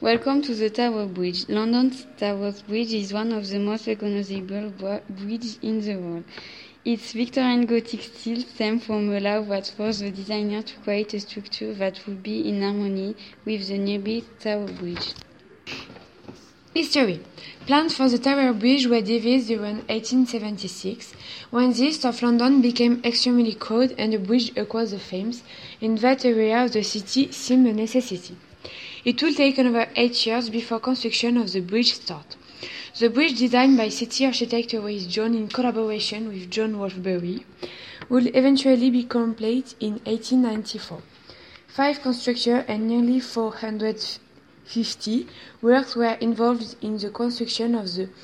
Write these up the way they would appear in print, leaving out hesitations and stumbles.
Welcome to the Tower Bridge. London's Tower Bridge is one of the most recognizable bridges in the world. Its Victorian Gothic style stemmed from a law that forced the designer to create a structure that would be in harmony with the nearby Tower Bridge. History. Plans for the Tower Bridge were devised around 1876, when the east of London became extremely cold and a bridge across the Thames in that area of the city seemed a necessity. It would take another 8 years before construction of the bridge started. The bridge, designed by city architect Horace Jones in collaboration with John Wolfbury, would eventually be completed in 1894. 5 constructors and nearly 450 workers were involved in the construction of the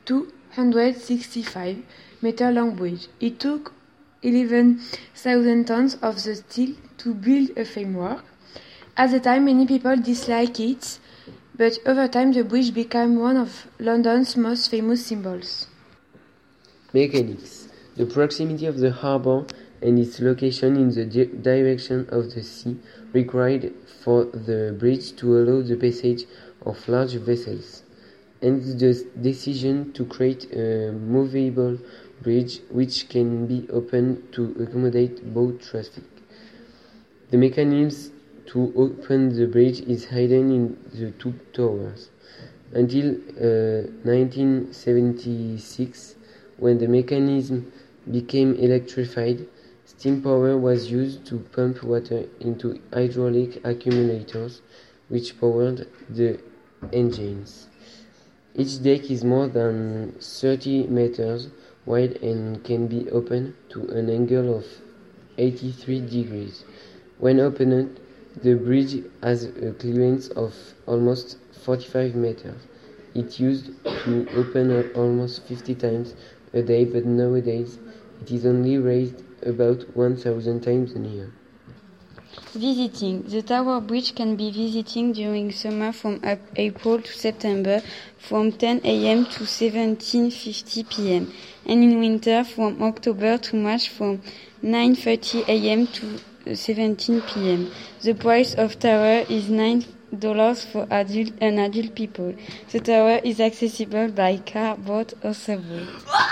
265-meter-long bridge. It took 11,000 tons of the steel to build a framework. At the time, many people disliked it, but over time the bridge became one of London's most famous symbols. Mechanics. The proximity of the harbour and its location in the direction of the sea required for the bridge to allow the passage of large vessels, and the decision to create a movable bridge which can be opened to accommodate boat traffic. The mechanism to open the bridge is hidden in the two towers. Until 1976, when the mechanism became electrified, steam power was used to pump water into hydraulic accumulators, which powered the engines. Each deck is more than 30 meters wide and can be opened to an angle of 83 degrees. When opened, the bridge has a clearance of almost 45 meters. It used to open up almost 50 times a day, but nowadays it is only raised about 1,000 times a year. Visiting. The Tower Bridge can be visited during summer from April to September from 10 a.m. to 17:50 p.m. and in winter from October to March from 9:30 a.m. to 17 p.m. The price of tower is $9 for adult people. The tower is accessible by car, boat or subway.